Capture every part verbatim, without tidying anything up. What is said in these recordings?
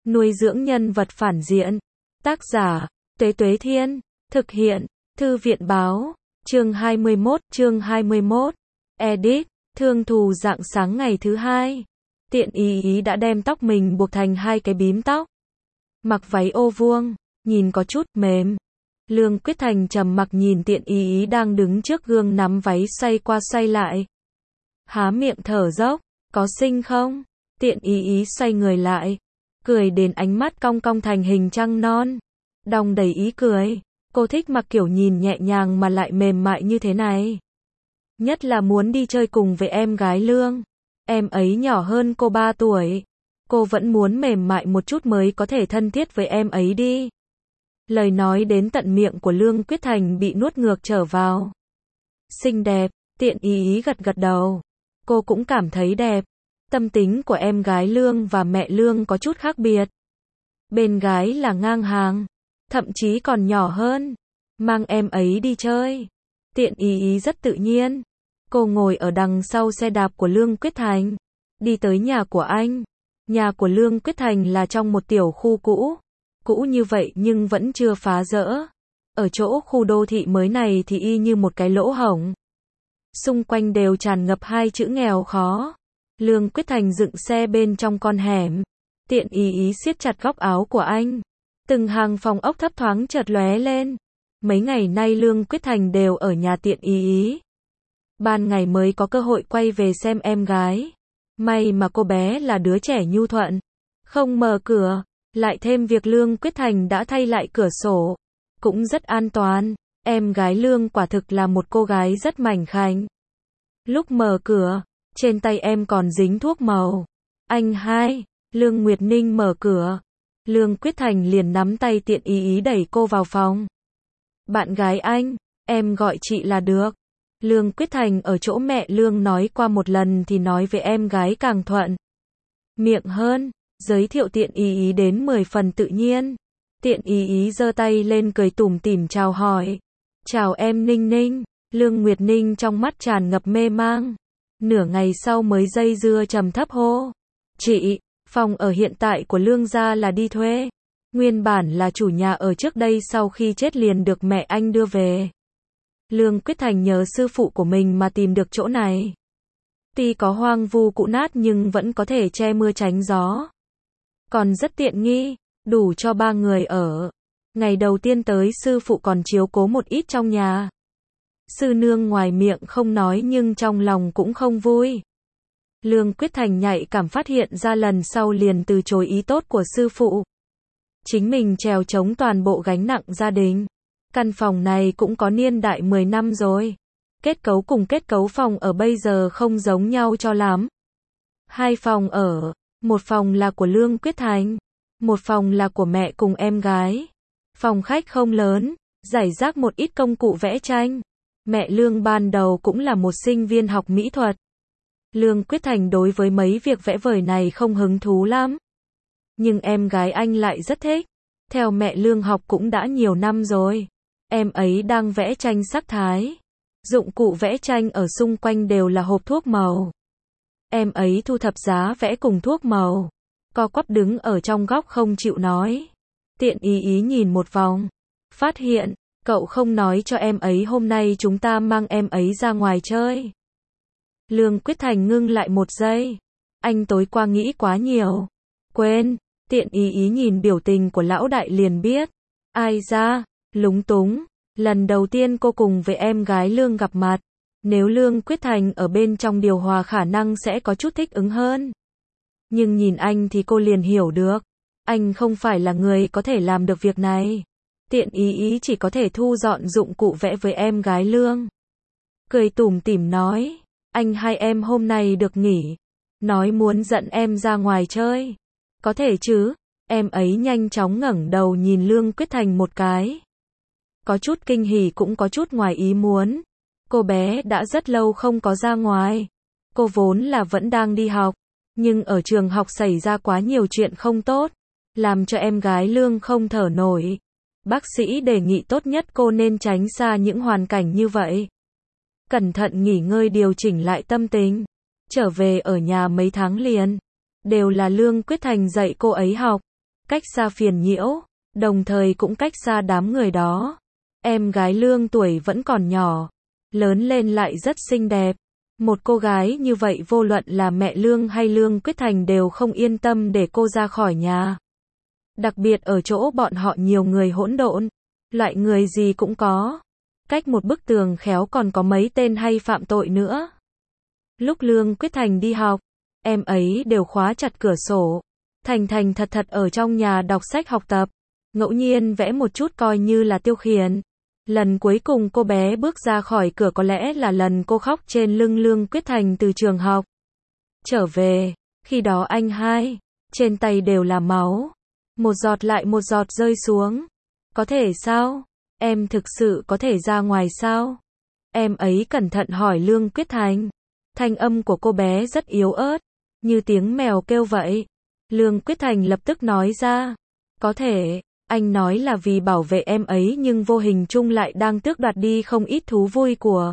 Nuôi dưỡng nhân vật phản diện. Tác giả, Tuế Tuế Thiên. Thực hiện, Thư viện báo. Chương hai mươi mốt, chương hai mươi mốt. Edit, Thương Thù rạng sáng ngày thứ hai. Tiện ý ý đã đem tóc mình buộc thành hai cái bím tóc. Mặc váy ô vuông, nhìn có chút mềm. Lương Quyết Thành trầm mặc nhìn Tiện ý ý đang đứng trước gương nắm váy xoay qua xoay lại. Há miệng thở dốc, có xinh không? Tiện ý ý xoay người lại, cười đến ánh mắt cong cong thành hình trăng non. Đong đầy ý cười, cô thích mặc kiểu nhìn nhẹ nhàng mà lại mềm mại như thế này. Nhất là muốn đi chơi cùng với em gái Lương. Em ấy nhỏ hơn cô ba tuổi. Cô vẫn muốn mềm mại một chút mới có thể thân thiết với em ấy đi. Lời nói đến tận miệng của Lương Quyết Thành bị nuốt ngược trở vào. Xinh đẹp, Tiện ý ý gật gật đầu. Cô cũng cảm thấy đẹp. Tâm tính của em gái Lương và mẹ Lương có chút khác biệt. Bên gái là ngang hàng, thậm chí còn nhỏ hơn. Mang em ấy đi chơi. Tiện ý ý rất tự nhiên. Cô ngồi ở đằng sau xe đạp của Lương Quyết Thành, đi tới nhà của anh. Nhà của Lương Quyết Thành là trong một tiểu khu cũ. Cũ như vậy nhưng vẫn chưa phá rỡ. Ở chỗ khu đô thị mới này thì y như một cái lỗ hổng. Xung quanh đều tràn ngập hai chữ nghèo khó. Lương Quyết Thành dựng xe bên trong con hẻm. Tiện ý ý siết chặt góc áo của anh. Từng hàng phòng ốc thấp thoáng chợt lóe lên. Mấy ngày nay Lương Quyết Thành đều ở nhà Tiện ý ý. Ban ngày mới có cơ hội quay về xem em gái. May mà cô bé là đứa trẻ nhu thuận, không mở cửa. Lại thêm việc Lương Quyết Thành đã thay lại cửa sổ, cũng rất an toàn. Em gái Lương quả thực là một cô gái rất mảnh khảnh. Lúc mở cửa, trên tay em còn dính thuốc màu. Anh hai, Lương Nguyệt Ninh mở cửa. Lương Quyết Thành liền nắm tay Tiện ý ý đẩy cô vào phòng. Bạn gái anh, em gọi chị là được. Lương Quyết Thành ở chỗ mẹ Lương nói qua một lần thì nói với em gái càng thuận miệng hơn, giới thiệu Tiện ý ý đến mười phần tự nhiên. Tiện ý ý giơ tay lên cười tủm tỉm chào hỏi. Chào em Ninh Ninh. Lương Nguyệt Ninh trong mắt tràn ngập mê mang. Nửa ngày sau mới dây dưa trầm thấp hô. Chị, phòng ở hiện tại của Lương gia là đi thuê. Nguyên bản là chủ nhà ở trước đây sau khi chết liền được mẹ anh đưa về. Lương Quyết Thành nhờ sư phụ của mình mà tìm được chỗ này. Tuy có hoang vu cũ nát nhưng vẫn có thể che mưa tránh gió. Còn rất tiện nghi, đủ cho ba người ở. Ngày đầu tiên tới sư phụ còn chiếu cố một ít trong nhà. Sư nương ngoài miệng không nói nhưng trong lòng cũng không vui. Lương Quyết Thành nhạy cảm phát hiện ra lần sau liền từ chối ý tốt của sư phụ. Chính mình trèo chống toàn bộ gánh nặng gia đình. Căn phòng này cũng có niên đại mười năm rồi. Kết cấu cùng kết cấu phòng ở bây giờ không giống nhau cho lắm. Hai phòng ở, một phòng là của Lương Quyết Thành, một phòng là của mẹ cùng em gái. Phòng khách không lớn, rải rác một ít công cụ vẽ tranh. Mẹ Lương ban đầu cũng là một sinh viên học mỹ thuật. Lương Quyết Thành đối với mấy việc vẽ vời này không hứng thú lắm. Nhưng em gái anh lại rất thích. Theo mẹ Lương học cũng đã nhiều năm rồi. Em ấy đang vẽ tranh sắc thái. Dụng cụ vẽ tranh ở xung quanh đều là hộp thuốc màu. Em ấy thu thập giá vẽ cùng thuốc màu. Co quắp đứng ở trong góc không chịu nói. Tiện ý ý nhìn một vòng. Phát hiện, cậu không nói cho em ấy hôm nay chúng ta mang em ấy ra ngoài chơi. Lương Quyết Thành ngưng lại một giây. Anh tối qua nghĩ quá nhiều. Quên, Tiện ý ý nhìn biểu tình của lão đại liền biết. Ai ra, lúng túng. Lần đầu tiên cô cùng với em gái Lương gặp mặt. Nếu Lương Quyết Thành ở bên trong điều hòa khả năng sẽ có chút thích ứng hơn. Nhưng nhìn anh thì cô liền hiểu được. Anh không phải là người có thể làm được việc này. Tiện ý ý chỉ có thể thu dọn dụng cụ vẽ với em gái Lương. Cười tủm tỉm nói. Anh hai em hôm nay được nghỉ. Nói muốn dẫn em ra ngoài chơi. Có thể chứ. Em ấy nhanh chóng ngẩng đầu nhìn Lương Quyết Thành một cái. Có chút kinh hỉ cũng có chút ngoài ý muốn. Cô bé đã rất lâu không có ra ngoài. Cô vốn là vẫn đang đi học. Nhưng ở trường học xảy ra quá nhiều chuyện không tốt. Làm cho em gái Lương không thở nổi. Bác sĩ đề nghị tốt nhất cô nên tránh xa những hoàn cảnh như vậy. Cẩn thận nghỉ ngơi điều chỉnh lại tâm tình. Trở về ở nhà mấy tháng liền. Đều là Lương Quyết Thành dạy cô ấy học. cách xa phiền nhiễu, đồng thời cũng cách xa đám người đó. Em gái Lương tuổi vẫn còn nhỏ, lớn lên lại rất xinh đẹp. Một cô gái như vậy vô luận là mẹ Lương hay Lương Quyết Thành đều không yên tâm để cô ra khỏi nhà. Đặc biệt ở chỗ bọn họ nhiều người hỗn độn, loại người gì cũng có. Cách một bức tường khéo còn có mấy tên hay phạm tội nữa. Lúc Lương Quyết Thành đi học, em ấy đều khóa chặt cửa sổ, thành thành thật thật ở trong nhà đọc sách học tập, ngẫu nhiên vẽ một chút coi như là tiêu khiển. Lần cuối cùng cô bé bước ra khỏi cửa có lẽ là lần cô khóc trên lưng Lương Quyết Thành từ trường học. Trở về, khi đó anh hai, trên tay đều là máu. Một giọt lại một giọt rơi xuống. Có thể sao? Em thực sự có thể ra ngoài sao? Em ấy cẩn thận hỏi Lương Quyết Thành. Thanh âm của cô bé rất yếu ớt, như tiếng mèo kêu vậy. Lương Quyết Thành lập tức nói ra. Có thể. Anh nói là vì bảo vệ em ấy nhưng vô hình chung lại đang tước đoạt đi không ít thú vui của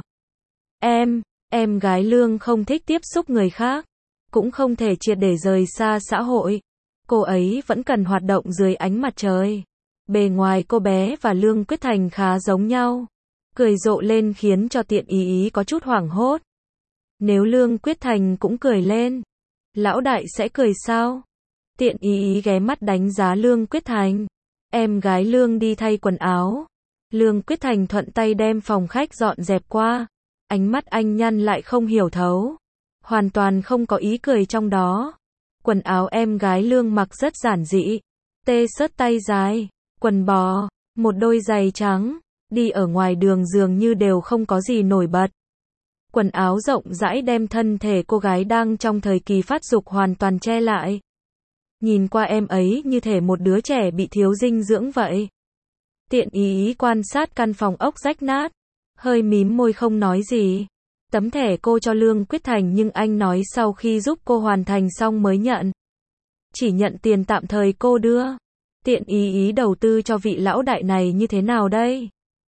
em. Em gái Lương không thích tiếp xúc người khác, cũng không thể triệt để rời xa xã hội. Cô ấy vẫn cần hoạt động dưới ánh mặt trời. Bề ngoài cô bé và Lương Quyết Thành khá giống nhau. Cười rộ lên khiến cho Tiện Ý Ý có chút hoảng hốt. Nếu Lương Quyết Thành cũng cười lên, lão đại sẽ cười sao? Tiện Ý Ý ghé mắt đánh giá Lương Quyết Thành. Em gái Lương đi thay quần áo. Lương Quyết Thành thuận tay đem phòng khách dọn dẹp qua. Ánh mắt anh nhăn lại không hiểu thấu. Hoàn toàn không có ý cười trong đó. Quần áo em gái Lương mặc rất giản dị. Tê-shirts tay dài, quần bò, một đôi giày trắng. Đi ở ngoài đường dường như đều không có gì nổi bật. Quần áo rộng rãi đem thân thể cô gái đang trong thời kỳ phát dục hoàn toàn che lại. Nhìn qua em ấy như thể một đứa trẻ bị thiếu dinh dưỡng vậy. Tiện Ý Ý quan sát căn phòng ốc rách nát, hơi mím môi không nói gì. Tấm thẻ cô cho Lương Quyết Thành nhưng anh nói sau khi giúp cô hoàn thành xong mới nhận. Chỉ nhận tiền tạm thời cô đưa. Tiện Ý Ý đầu tư cho vị lão đại này như thế nào đây?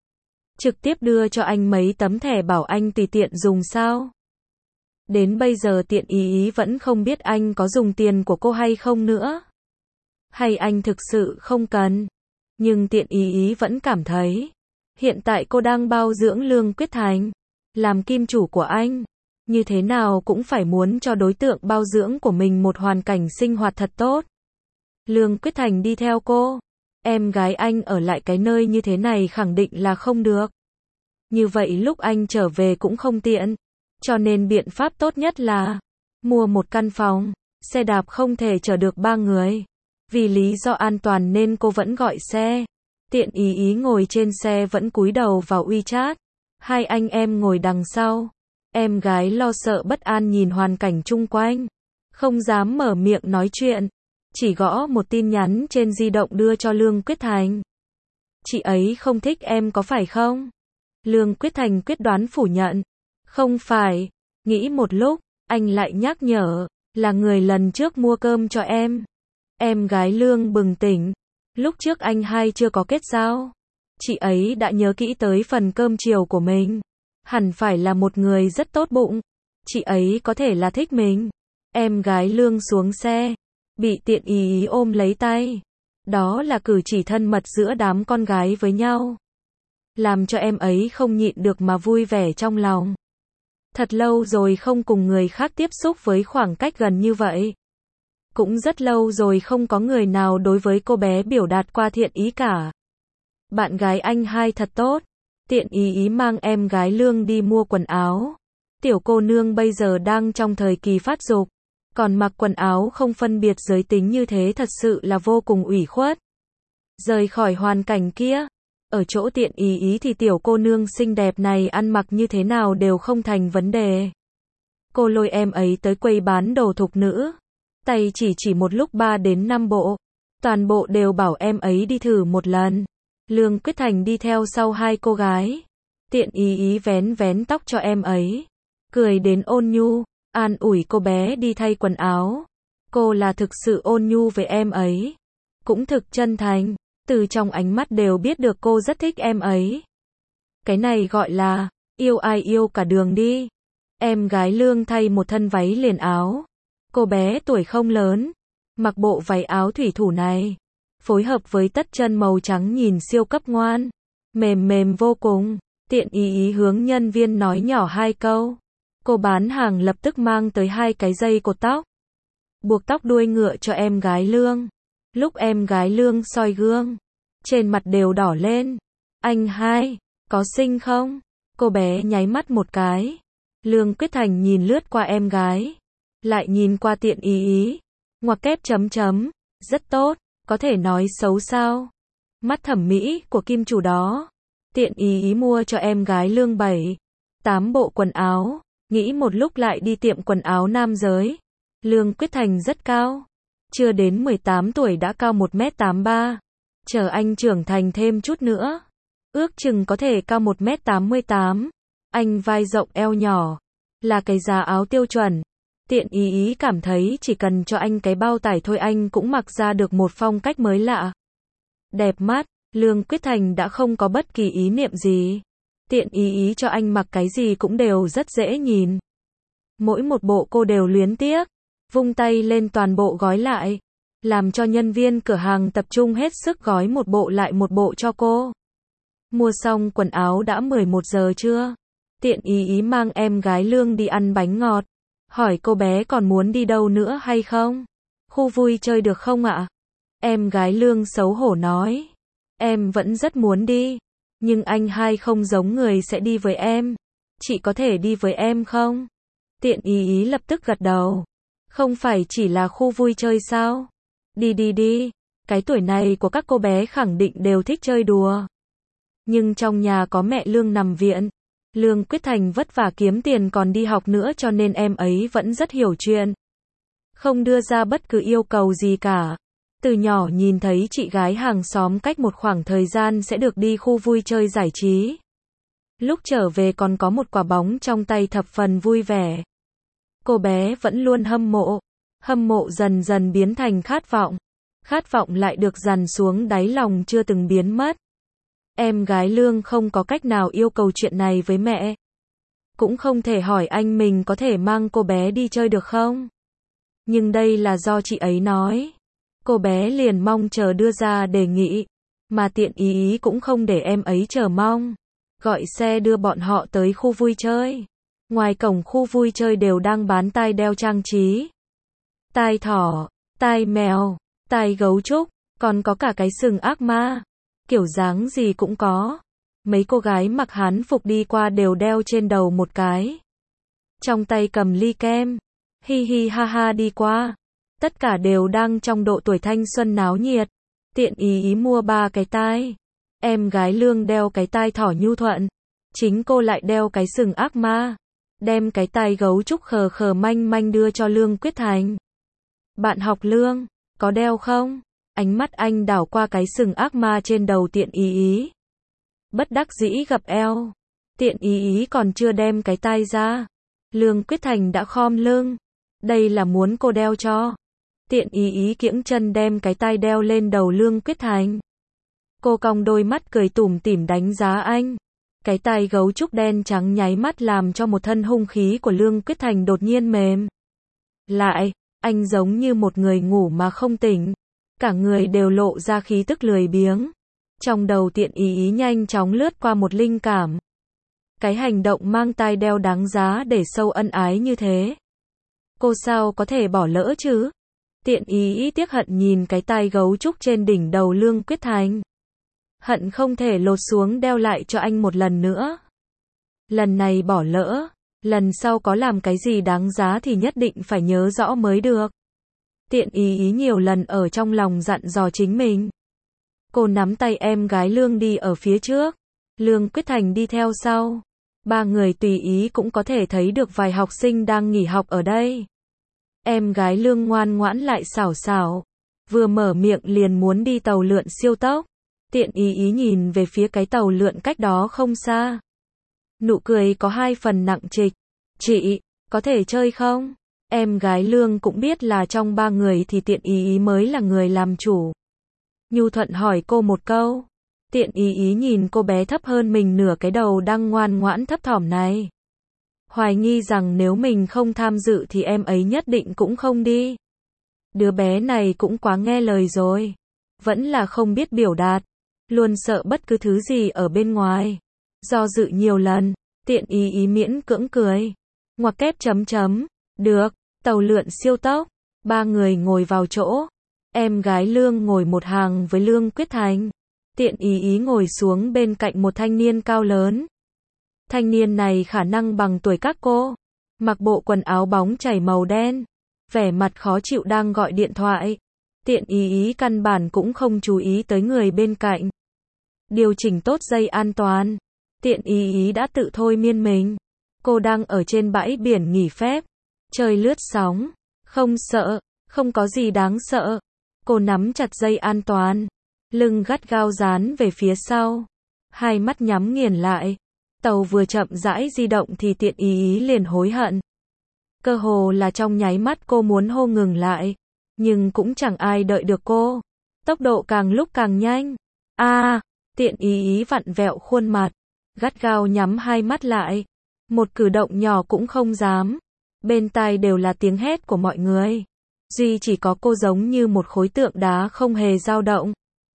Trực tiếp đưa cho anh mấy tấm thẻ bảo anh tùy tiện dùng sao? Đến bây giờ Tiện Ý Ý vẫn không biết anh có dùng tiền của cô hay không nữa. Hay anh thực sự không cần. Nhưng Tiện Ý Ý vẫn cảm thấy, hiện tại cô đang bao dưỡng Lương Quyết Thành, làm kim chủ của anh. Như thế nào cũng phải muốn cho đối tượng bao dưỡng của mình một hoàn cảnh sinh hoạt thật tốt. Lương Quyết Thành đi theo cô. Em gái anh ở lại cái nơi như thế này khẳng định là không được. Như vậy lúc anh trở về cũng không tiện. Cho nên biện pháp tốt nhất là mua một căn phòng, xe đạp không thể chở được ba người. Vì lý do an toàn nên cô vẫn gọi xe. Tiện Ý Ý ngồi trên xe vẫn cúi đầu vào WeChat. Hai anh em ngồi đằng sau. Em gái lo sợ bất an nhìn hoàn cảnh chung quanh. Không dám mở miệng nói chuyện. Chỉ gõ một tin nhắn trên di động đưa cho Lương Quyết Thành. Chị ấy không thích em có phải không? Lương Quyết Thành quyết đoán phủ nhận. Không phải. Nghĩ một lúc, anh lại nhắc nhở. Là người lần trước mua cơm cho em. Em gái Lương bừng tỉnh. Lúc trước anh hai chưa có kết giao. Chị ấy đã nhớ kỹ tới phần cơm chiều của mình. Hẳn phải là một người rất tốt bụng. Chị ấy có thể là thích mình. Em gái Lương xuống xe. Bị Tiện Ý Ý ôm lấy tay. Đó là cử chỉ thân mật giữa đám con gái với nhau. Làm cho em ấy không nhịn được mà vui vẻ trong lòng. Thật lâu rồi không cùng người khác tiếp xúc với khoảng cách gần như vậy. Cũng rất lâu rồi không có người nào đối với cô bé biểu đạt qua thiện ý cả. Bạn gái anh hai thật tốt. Tiện Ý Ý mang em gái Lương đi mua quần áo. Tiểu cô nương bây giờ đang trong thời kỳ phát dục. Còn mặc quần áo không phân biệt giới tính như thế thật sự là vô cùng ủy khuất. Rời khỏi hoàn cảnh kia. Ở chỗ Tiện Ý Ý thì tiểu cô nương xinh đẹp này ăn mặc như thế nào đều không thành vấn đề. Cô lôi em ấy tới quầy bán đồ thục nữ. Tay chỉ chỉ một lúc ba đến năm bộ. Toàn bộ đều bảo em ấy đi thử một lần. Lương Quyết Thành đi theo sau hai cô gái. Tiện Ý Ý vén vén tóc cho em ấy. Cười đến ôn nhu, an ủi cô bé đi thay quần áo. Cô là thực sự ôn nhu với em ấy. Cũng thực chân thành. Từ trong ánh mắt đều biết được cô rất thích em ấy. Cái này gọi là yêu ai yêu cả đường đi. Em gái Lương thay một thân váy liền áo. Cô bé tuổi không lớn. Mặc bộ váy áo thủy thủ này. phối hợp với tất chân màu trắng nhìn siêu cấp ngoan, mềm mềm vô cùng. Tiện ý ý hướng nhân viên nói nhỏ hai câu. Cô bán hàng lập tức mang tới hai cái dây cột tóc, buộc tóc đuôi ngựa cho em gái Lương. Lúc em gái Lương soi gương, trên mặt đều đỏ lên. Anh hai, có xinh không? Cô bé nháy mắt một cái. Lương Quyết Thành nhìn lướt qua em gái, lại nhìn qua tiện ý ý. Ngoặc kép chấm chấm, rất tốt, có thể nói xấu sao? Mắt thẩm mỹ của kim chủ đó. Tiện ý ý mua cho em gái Lương bảy, tám bộ quần áo, nghĩ một lúc lại đi tiệm quần áo nam giới. Lương Quyết Thành rất cao, chưa đến mười tám tuổi đã cao một mét tám mươi ba, chờ anh trưởng thành thêm chút nữa, ước chừng có thể cao một mét tám mươi tám. Anh vai rộng eo nhỏ, là cái giá áo tiêu chuẩn. Tiện ý ý cảm thấy chỉ cần cho anh cái bao tải thôi anh cũng mặc ra được một phong cách mới lạ. Đẹp mắt. Lương Quyết Thành đã không có bất kỳ ý niệm gì. Tiện ý ý cho anh mặc cái gì cũng đều rất dễ nhìn. Mỗi một bộ cô đều luyến tiếc, vung tay lên toàn bộ gói lại, làm cho nhân viên cửa hàng tập trung hết sức gói một bộ lại một bộ cho cô. Mua xong quần áo đã mười một giờ trưa. Tiện ý ý mang em gái Lương đi ăn bánh ngọt, hỏi cô bé còn muốn đi đâu nữa hay không? Khu vui chơi được không ạ? Em gái Lương xấu hổ nói. Em vẫn rất muốn đi, nhưng anh hai không giống người sẽ đi với em. Chị có thể đi với em không? Tiện ý ý lập tức gật đầu. Không phải chỉ là khu vui chơi sao? Đi đi đi, cái tuổi này của các cô bé khẳng định đều thích chơi đùa. Nhưng trong nhà có mẹ Lương nằm viện, Lương Quyết Thành vất vả kiếm tiền còn đi học nữa cho nên em ấy vẫn rất hiểu chuyện. Không đưa ra bất cứ yêu cầu gì cả. Từ nhỏ nhìn thấy chị gái hàng xóm cách một khoảng thời gian sẽ được đi khu vui chơi giải trí. Lúc trở về còn có một quả bóng trong tay thập phần vui vẻ. Cô bé vẫn luôn hâm mộ. Hâm mộ dần dần biến thành khát vọng. Khát vọng lại được dằn xuống đáy lòng chưa từng biến mất. Em gái Lương không có cách nào yêu cầu chuyện này với mẹ. Cũng không thể hỏi anh mình có thể mang cô bé đi chơi được không? Nhưng đây là do chị ấy nói. Cô bé liền mong chờ đưa ra đề nghị, mà tiện ý ý cũng không để em ấy chờ mong. Gọi xe đưa bọn họ tới khu vui chơi. Ngoài cổng khu vui chơi đều đang bán tai đeo trang trí. Tai thỏ, tai mèo, tai gấu trúc, còn có cả cái sừng ác ma. Kiểu dáng gì cũng có. Mấy cô gái mặc hán phục đi qua đều đeo trên đầu một cái. Trong tay cầm ly kem. Hi hi ha ha đi qua. Tất cả đều đang trong độ tuổi thanh xuân náo nhiệt. Tiện ý ý mua ba cái tai. Em gái Lương đeo cái tai thỏ nhu thuận. Chính cô lại đeo cái sừng ác ma. Đem cái tai gấu trúc khờ khờ manh manh đưa cho Lương Quyết Thành. Bạn học Lương, có đeo không? Ánh mắt anh đảo qua cái sừng ác ma trên đầu tiện ý ý. Bất đắc dĩ gập eo. Tiện ý ý còn chưa đem cái tai ra. Lương Quyết Thành đã khom lưng. Đây là muốn cô đeo cho. Tiện ý ý kiễng chân đem cái tai đeo lên đầu Lương Quyết Thành. Cô cong đôi mắt cười tủm tỉm đánh giá anh. Cái tai gấu trúc đen trắng nháy mắt làm cho một thân hung khí của Lương Quyết Thành đột nhiên mềm lại. Anh giống như một người ngủ mà không tỉnh. Cả người đều lộ ra khí tức lười biếng. Trong đầu tiện ý ý nhanh chóng lướt qua một linh cảm. Cái hành động mang tai đeo đáng giá để sâu ân ái như thế. Cô sao có thể bỏ lỡ chứ? Tiện ý ý tiếc hận nhìn cái tai gấu trúc trên đỉnh đầu Lương Quyết Thành. Hận không thể lột xuống đeo lại cho anh một lần nữa. Lần này bỏ lỡ, lần sau có làm cái gì đáng giá thì nhất định phải nhớ rõ mới được. Tiện ý ý nhiều lần ở trong lòng dặn dò chính mình. Cô nắm tay em gái Lương đi ở phía trước. Lương Quyết Thành đi theo sau. Ba người tùy ý cũng có thể thấy được vài học sinh đang nghỉ học ở đây. Em gái Lương ngoan ngoãn lại xảo xảo. Vừa mở miệng liền muốn đi tàu lượn siêu tốc. Tiện ý ý nhìn về phía cái tàu lượn cách đó không xa. Nụ cười có hai phần nặng trịch. Chị, có thể chơi không? Em gái Lương cũng biết là trong ba người thì tiện ý ý mới là người làm chủ. Nhu thuận hỏi cô một câu. Tiện ý ý nhìn cô bé thấp hơn mình nửa cái đầu đang ngoan ngoãn thấp thỏm này. Hoài nghi rằng nếu mình không tham dự thì em ấy nhất định cũng không đi. Đứa bé này cũng quá nghe lời rồi. vẫn là không biết biểu đạt, luôn sợ bất cứ thứ gì ở bên ngoài. Do dự nhiều lần, Tiện ý ý miễn cưỡng cười. Ngoặc kép chấm chấm, được, tàu lượn siêu tốc, ba người ngồi vào chỗ. Em gái Lương ngồi một hàng với Lương Quyết Thành. Tiện ý ý ngồi xuống bên cạnh một thanh niên cao lớn. Thanh niên này khả năng bằng tuổi các cô, mặc bộ quần áo bóng chảy màu đen, vẻ mặt khó chịu đang gọi điện thoại. Tiện ý ý căn bản cũng không chú ý tới người bên cạnh. Điều chỉnh tốt dây an toàn. Tiện ý ý đã tự thôi miên mình. Cô đang ở trên bãi biển nghỉ phép, chơi lướt sóng, không sợ, không có gì đáng sợ. Cô nắm chặt dây an toàn, lưng gắt gao dán về phía sau, hai mắt nhắm nghiền lại. Tàu vừa chậm rãi di động thì Tiện ý ý liền hối hận. Cơ hồ là trong nháy mắt cô muốn hô ngừng lại, nhưng cũng chẳng ai đợi được cô. Tốc độ càng lúc càng nhanh. A, à, Tiện ý ý vặn vẹo khuôn mặt, gắt gao nhắm hai mắt lại. Một cử động nhỏ cũng không dám. Bên tai đều là tiếng hét của mọi người. Duy chỉ có cô giống như một khối tượng đá không hề dao động.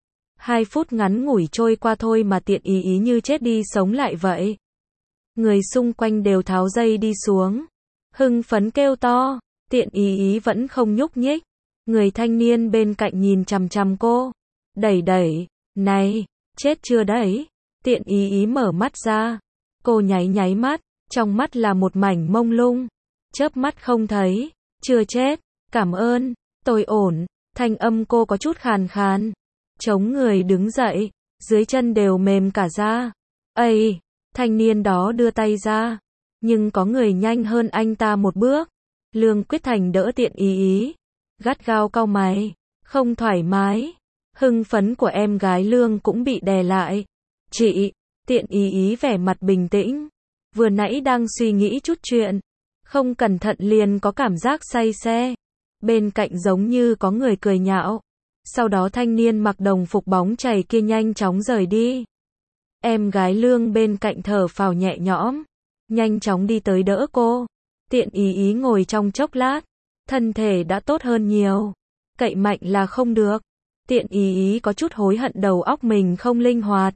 Hai phút ngắn ngủi trôi qua thôi mà Tiện ý ý như chết đi sống lại vậy. Người xung quanh đều tháo dây đi xuống, hưng phấn kêu to. Tiện ý ý vẫn không nhúc nhích. Người thanh niên bên cạnh nhìn chằm chằm cô, đẩy đẩy, này, chết chưa đấy? Tiện ý ý mở mắt ra. Cô nháy nháy mắt, trong mắt là một mảnh mông lung. Chớp mắt không thấy. Chưa chết, cảm ơn, tôi ổn. Thanh âm cô có chút khàn khàn. Chống người đứng dậy, dưới chân đều mềm cả ra. Ây, thanh niên đó đưa tay ra, nhưng có người nhanh hơn anh ta một bước. Lương Quyết Thành đỡ Tiện ý ý, gắt gao cau mày, không thoải mái. Hưng phấn của em gái Lương cũng bị đè lại. Chị, Tiện ý ý vẻ mặt bình tĩnh, vừa nãy đang suy nghĩ chút chuyện, không cẩn thận liền có cảm giác say xe. Bên cạnh giống như có người cười nhạo. Sau đó thanh niên mặc đồng phục bóng chảy kia nhanh chóng rời đi. Em gái Lương bên cạnh thở phào nhẹ nhõm, nhanh chóng đi tới đỡ cô. Tiện ý ý ngồi trong chốc lát, thân thể đã tốt hơn nhiều. Cậy mạnh là không được. Tiện ý ý có chút hối hận đầu óc mình không linh hoạt.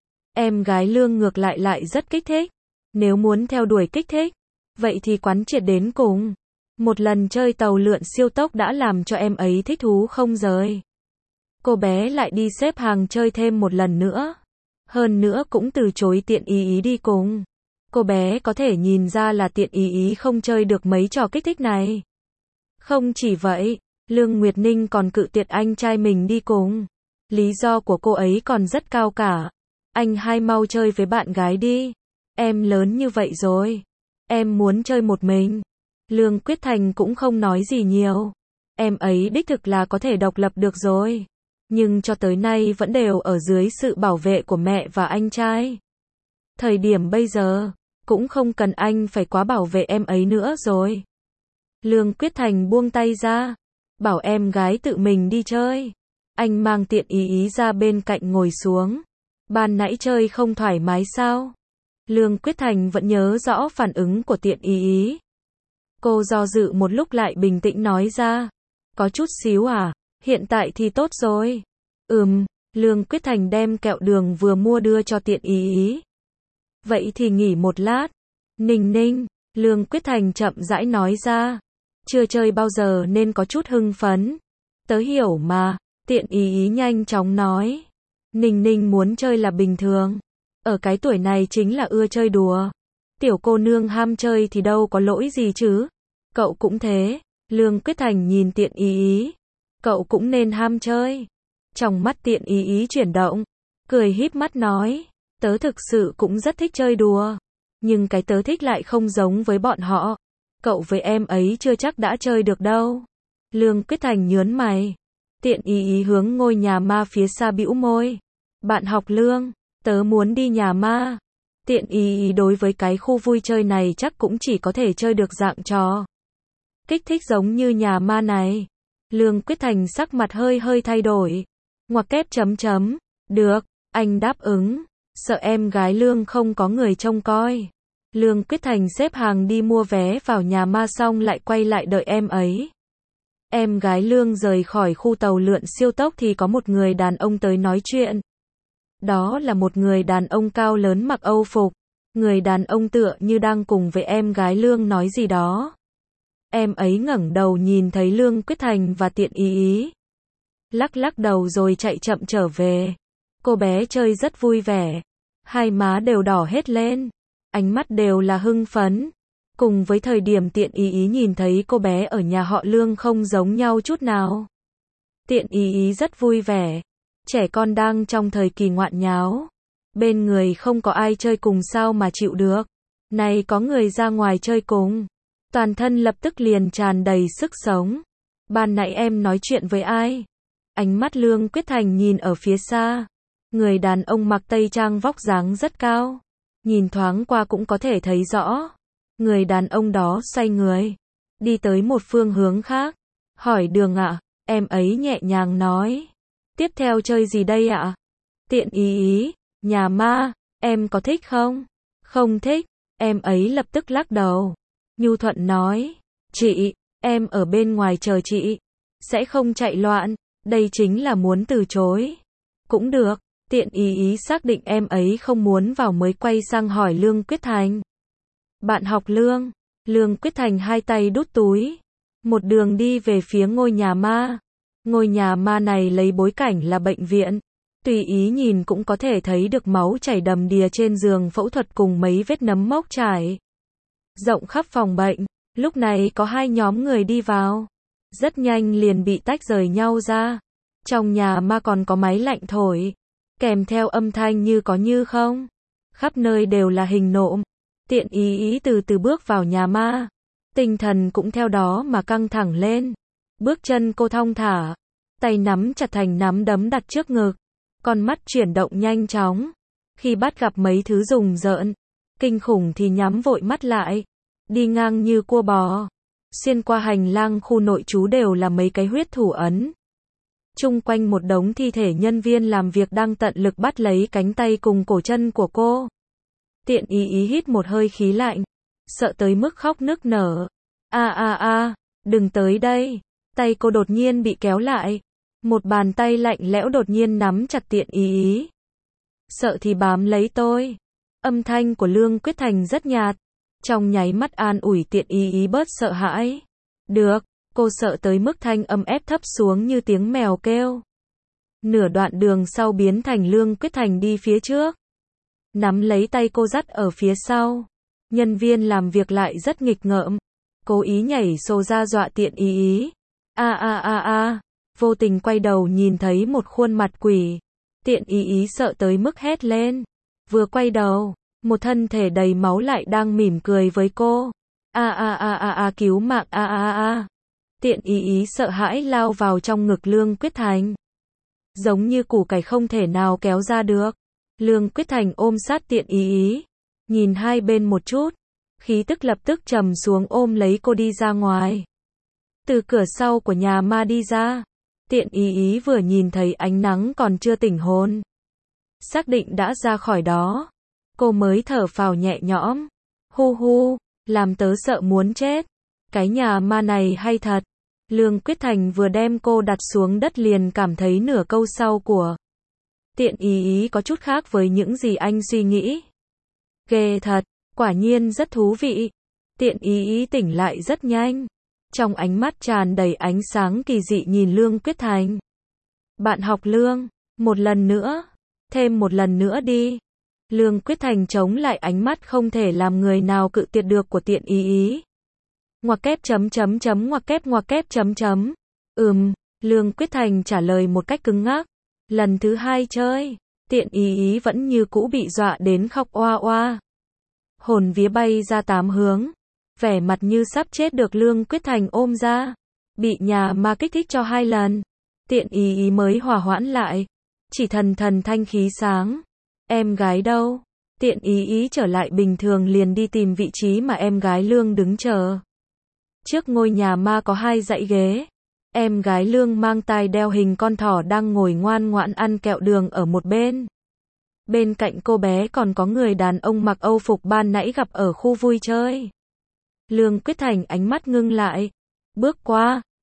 Em gái Lương ngược lại lại rất kích thích. Nếu muốn theo đuổi kích thích, vậy thì quán triệt đến cùng. Một lần chơi tàu lượn siêu tốc đã làm cho em ấy thích thú không rời. Cô bé lại đi xếp hàng chơi thêm một lần nữa. Hơn nữa cũng từ chối Tiện ý ý đi cùng. Cô bé có thể nhìn ra là Tiện ý ý không chơi được mấy trò kích thích này. Không chỉ vậy, Lương Nguyệt Ninh còn cự tuyệt anh trai mình đi cùng. Lý do của cô ấy còn rất cao cả. Anh hai mau chơi với bạn gái đi. Em lớn như vậy rồi. Em muốn chơi một mình. Lương Quyết Thành cũng không nói gì nhiều. Em ấy đích thực là có thể độc lập được rồi. Nhưng cho tới nay vẫn đều ở dưới sự bảo vệ của mẹ và anh trai. Thời điểm bây giờ, cũng không cần anh phải quá bảo vệ em ấy nữa rồi. Lương Quyết Thành buông tay ra, bảo em gái tự mình đi chơi. Anh mang Tiện ý ý ra bên cạnh ngồi xuống. Ban nãy chơi không thoải mái sao? Lương Quyết Thành vẫn nhớ rõ phản ứng của Tiện ý ý. Cô do dự một lúc lại bình tĩnh nói ra. Có chút xíu à? Hiện tại thì tốt rồi. Ừm, Lương Quyết Thành đem kẹo đường vừa mua đưa cho Tiện ý ý. Vậy thì nghỉ một lát. Ninh ninh, Lương Quyết Thành chậm rãi nói ra. Chưa chơi bao giờ nên có chút hưng phấn. Tớ hiểu mà, Tiện ý ý nhanh chóng nói. Ninh ninh muốn chơi là bình thường. Ở cái tuổi này chính là ưa chơi đùa. Tiểu cô nương ham chơi thì đâu có lỗi gì chứ. Cậu cũng thế. Lương Quyết Thành nhìn Tiện ý ý. Cậu cũng nên ham chơi. Trong mắt Tiện ý ý chuyển động, cười híp mắt nói. Tớ thực sự cũng rất thích chơi đùa. Nhưng cái tớ thích lại không giống với bọn họ. Cậu với em ấy chưa chắc đã chơi được đâu. Lương Quyết Thành nhớn mày. Tiện ý ý hướng ngôi nhà ma phía xa bĩu môi. Bạn học Lương, tớ muốn đi nhà ma. Tiện ý ý đối với cái khu vui chơi này chắc cũng chỉ có thể chơi được dạng trò kích thích giống như nhà ma này. Lương Quyết Thành sắc mặt hơi hơi thay đổi. Ngoặc kép chấm chấm. Được, anh đáp ứng. Sợ em gái Lương không có người trông coi. Lương Quyết Thành xếp hàng đi mua vé vào nhà ma xong lại quay lại đợi em ấy. Em gái Lương rời khỏi khu tàu lượn siêu tốc thì có một người đàn ông tới nói chuyện. Đó là một người đàn ông cao lớn mặc Âu phục. Người đàn ông tựa như đang cùng với em gái Lương nói gì đó. Em ấy ngẩng đầu nhìn thấy Lương Quyết Thành và Tiện Ý Ý. Lắc lắc đầu rồi chạy chậm trở về. Cô bé chơi rất vui vẻ. Hai má đều đỏ hết lên. Ánh mắt đều là hưng phấn. Cùng với thời điểm Tiện Ý Ý nhìn thấy cô bé ở nhà họ Lương không giống nhau chút nào. Tiện Ý Ý rất vui vẻ. Trẻ con đang trong thời kỳ ngoạn nháo. Bên người không có ai chơi cùng sao mà chịu được. Này có người ra ngoài chơi cùng. Toàn thân lập tức liền tràn đầy sức sống. Ban nãy em nói chuyện với ai? Ánh mắt Lương Quyết Thành nhìn ở phía xa. Người đàn ông mặc tây trang vóc dáng rất cao. Nhìn thoáng qua cũng có thể thấy rõ. Người đàn ông đó xoay người. Đi tới một phương hướng khác. Hỏi đường ạ. Em ấy nhẹ nhàng nói. Tiếp theo chơi gì đây ạ? Tiện Ý Ý. Nhà ma. Em có thích không? Không thích. Em ấy lập tức lắc đầu. Nhu thuận nói. Chị. Em ở bên ngoài chờ chị. Sẽ không chạy loạn. Đây chính là muốn từ chối. Cũng được. Tiện Ý Ý xác định em ấy không muốn vào mới quay sang hỏi Lương Quyết Thành. Bạn học Lương. Lương Quyết Thành hai tay đút túi. Một đường đi về phía ngôi nhà ma. Ngôi nhà ma này lấy bối cảnh là bệnh viện. Tùy ý nhìn cũng có thể thấy được máu chảy đầm đìa trên giường phẫu thuật cùng mấy vết nấm mốc trải rộng khắp phòng bệnh. Lúc này có hai nhóm người đi vào. Rất nhanh liền bị tách rời nhau ra. Trong nhà ma còn có máy lạnh thổi. Kèm theo âm thanh như có như không. Khắp nơi đều là hình nộm. Tiện Ý Ý từ từ bước vào nhà ma. Tinh thần cũng theo đó mà căng thẳng lên. Bước chân cô thong thả. Tay nắm chặt thành nắm đấm đặt trước ngực. Con mắt chuyển động nhanh chóng. Khi bắt gặp mấy thứ rùng rợn, kinh khủng thì nhắm vội mắt lại. Đi ngang như cua bò. Xuyên qua hành lang khu nội trú đều là mấy cái huyết thủ ấn. Chung quanh một đống thi thể nhân viên làm việc đang tận lực bắt lấy cánh tay cùng cổ chân của cô. Tiện Ý Ý hít một hơi khí lạnh. Sợ tới mức khóc nức nở. A a a, đừng tới đây. Tay cô đột nhiên bị kéo lại. Một bàn tay lạnh lẽo đột nhiên nắm chặt Tiện Ý Ý. Sợ thì bám lấy tôi. Âm thanh của Lương Quyết Thành rất nhạt. Trong nháy mắt an ủi Tiện Ý Ý bớt sợ hãi. Được, cô sợ tới mức thanh âm ép thấp xuống như tiếng mèo kêu. Nửa đoạn đường sau biến thành Lương Quyết Thành đi phía trước. Nắm lấy tay cô dắt ở phía sau. Nhân viên làm việc lại rất nghịch ngợm. Cố ý nhảy xô ra dọa Tiện Ý Ý. A a a a. Vô tình quay đầu nhìn thấy một khuôn mặt quỷ. Tiện Ý Ý sợ tới mức hét lên. Vừa quay đầu, một thân thể đầy máu lại đang mỉm cười với cô. A a a a a cứu mạng a a a. Tiện Ý Ý sợ hãi lao vào trong ngực Lương Quyết Thành. Giống như củ cải không thể nào kéo ra được. Lương Quyết Thành ôm sát Tiện Ý Ý. Nhìn hai bên một chút. Khí tức lập tức trầm xuống ôm lấy cô đi ra ngoài. Từ cửa sau của nhà ma đi ra. Tiện Ý Ý vừa nhìn thấy ánh nắng còn chưa tỉnh hồn. Xác định đã ra khỏi đó. Cô mới thở phào nhẹ nhõm. Hu hu, làm tớ sợ muốn chết. Cái nhà ma này hay thật. Lương Quyết Thành vừa đem cô đặt xuống đất liền cảm thấy nửa câu sau của Tiện Ý Ý có chút khác với những gì anh suy nghĩ. Ghê thật, quả nhiên rất thú vị. Tiện Ý Ý tỉnh lại rất nhanh. Trong ánh mắt tràn đầy ánh sáng kỳ dị nhìn Lương Quyết Thành. Bạn học Lương, một lần nữa, thêm một lần nữa đi. Lương Quyết Thành chống lại ánh mắt không thể làm người nào cự tuyệt được của Tiện Ý Ý. Ngoặc kép chấm chấm chấm ngoặc kép ngoặc kép chấm chấm. Ừm, Lương Quyết Thành trả lời một cách cứng ngắc. Lần thứ hai chơi, Tiện Ý Ý vẫn như cũ bị dọa đến khóc oa oa. Hồn vía bay ra tám hướng. Vẻ mặt như sắp chết được Lương Quyết Thành ôm ra. Bị nhà ma kích thích cho hai lần. Tiện Ý Ý mới hòa hoãn lại. Chỉ thần thần thanh khí sáng. Em gái đâu? Tiện Ý Ý trở lại bình thường liền đi tìm vị trí mà em gái Lương đứng chờ. Trước ngôi nhà ma có hai dãy ghế. Em gái Lương mang tai đeo hình con thỏ đang ngồi ngoan ngoãn ăn kẹo đường ở một bên. Bên cạnh cô bé còn có người đàn ông mặc Âu phục ban nãy gặp ở khu vui chơi. Lương Quyết Thành ánh mắt ngưng lại. Bước qua,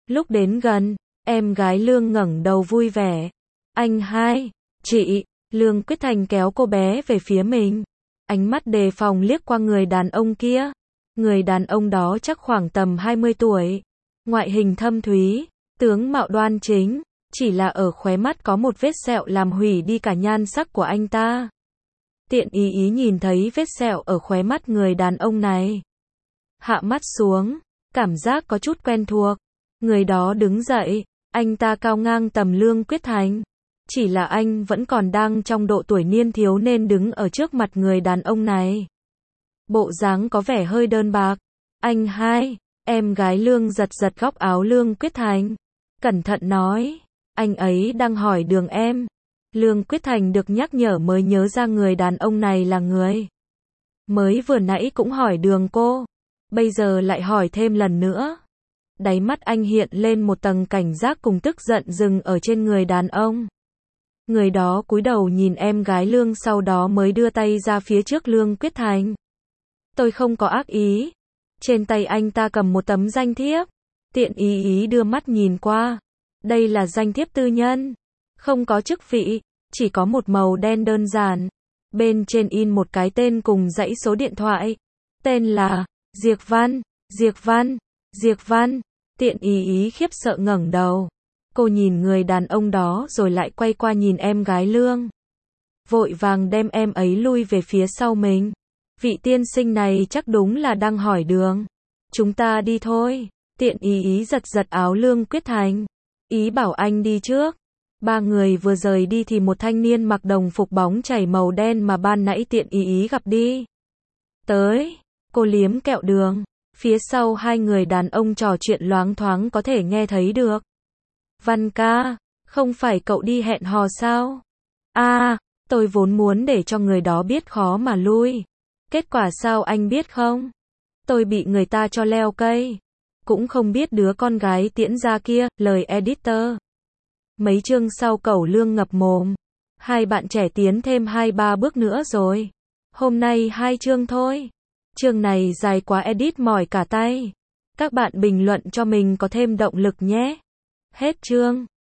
Lúc đến gần, em gái Lương ngẩng đầu vui vẻ. Anh hai, chị, Lương Quyết Thành kéo cô bé về phía mình. Ánh mắt đề phòng liếc qua người đàn ông kia. Người đàn ông đó chắc khoảng tầm hai mươi tuổi. Ngoại hình thâm thúy, tướng mạo đoan chính, chỉ là ở khóe mắt có một vết sẹo làm hủy đi cả nhan sắc của anh ta. Tiện ý ý nhìn thấy vết sẹo ở khóe mắt người đàn ông này. Hạ mắt xuống, cảm giác có chút quen thuộc. Người đó đứng dậy, anh ta cao ngang tầm Lương Quyết Thành. Chỉ là anh vẫn còn đang trong độ tuổi niên thiếu nên đứng ở trước mặt người đàn ông này. Bộ dáng có vẻ hơi đơn bạc. Anh hai, em gái Lương giật giật góc áo Lương Quyết Thành. Cẩn thận nói, anh ấy đang hỏi đường em. Lương Quyết Thành được nhắc nhở mới nhớ ra người đàn ông này là người mới vừa nãy cũng hỏi đường cô. Bây giờ lại hỏi thêm lần nữa. Đáy mắt anh hiện lên một tầng cảnh giác cùng tức giận dừng ở trên người đàn ông. Người đó cúi đầu nhìn em gái Lương sau đó mới đưa tay ra phía trước Lương Quyết Thành. Tôi không có ác ý. Trên tay anh ta cầm một tấm danh thiếp. Tiện ý ý đưa mắt nhìn qua. Đây là danh thiếp tư nhân. Không có chức vị, chỉ có một màu đen đơn giản. Bên trên in một cái tên cùng dãy số điện thoại. Tên là Diệp Văn, Diệp Văn, Diệp Văn. Tiện ý ý khiếp sợ ngẩng đầu. Cô nhìn người đàn ông đó rồi lại quay qua nhìn em gái Lương. Vội vàng đem em ấy lui về phía sau mình. Vị tiên sinh này chắc đúng là đang hỏi đường. Chúng ta đi thôi. Tiện ý ý giật giật áo Lương Quyết Thành. Ý bảo anh đi trước. Ba người vừa rời đi thì một thanh niên mặc đồng phục bóng chảy màu đen mà ban nãy tiện ý ý gặp đi. Tới, cô liếm kẹo đường. Phía sau hai người đàn ông trò chuyện loáng thoáng có thể nghe thấy được. Văn ca, không phải cậu đi hẹn hò sao? À, tôi vốn muốn để cho người đó biết khó mà lui. Kết quả sao anh biết không? Tôi bị người ta cho leo cây. Cũng không biết đứa con gái tiễn ra kia, lời editor. Mấy chương sau Cẩu Lương ngập mồm. Hai bạn trẻ tiến thêm hai ba bước nữa rồi. Hôm nay hai chương thôi. Chương này dài quá edit mỏi cả tay. Các bạn bình luận cho mình có thêm động lực nhé. Hết chương.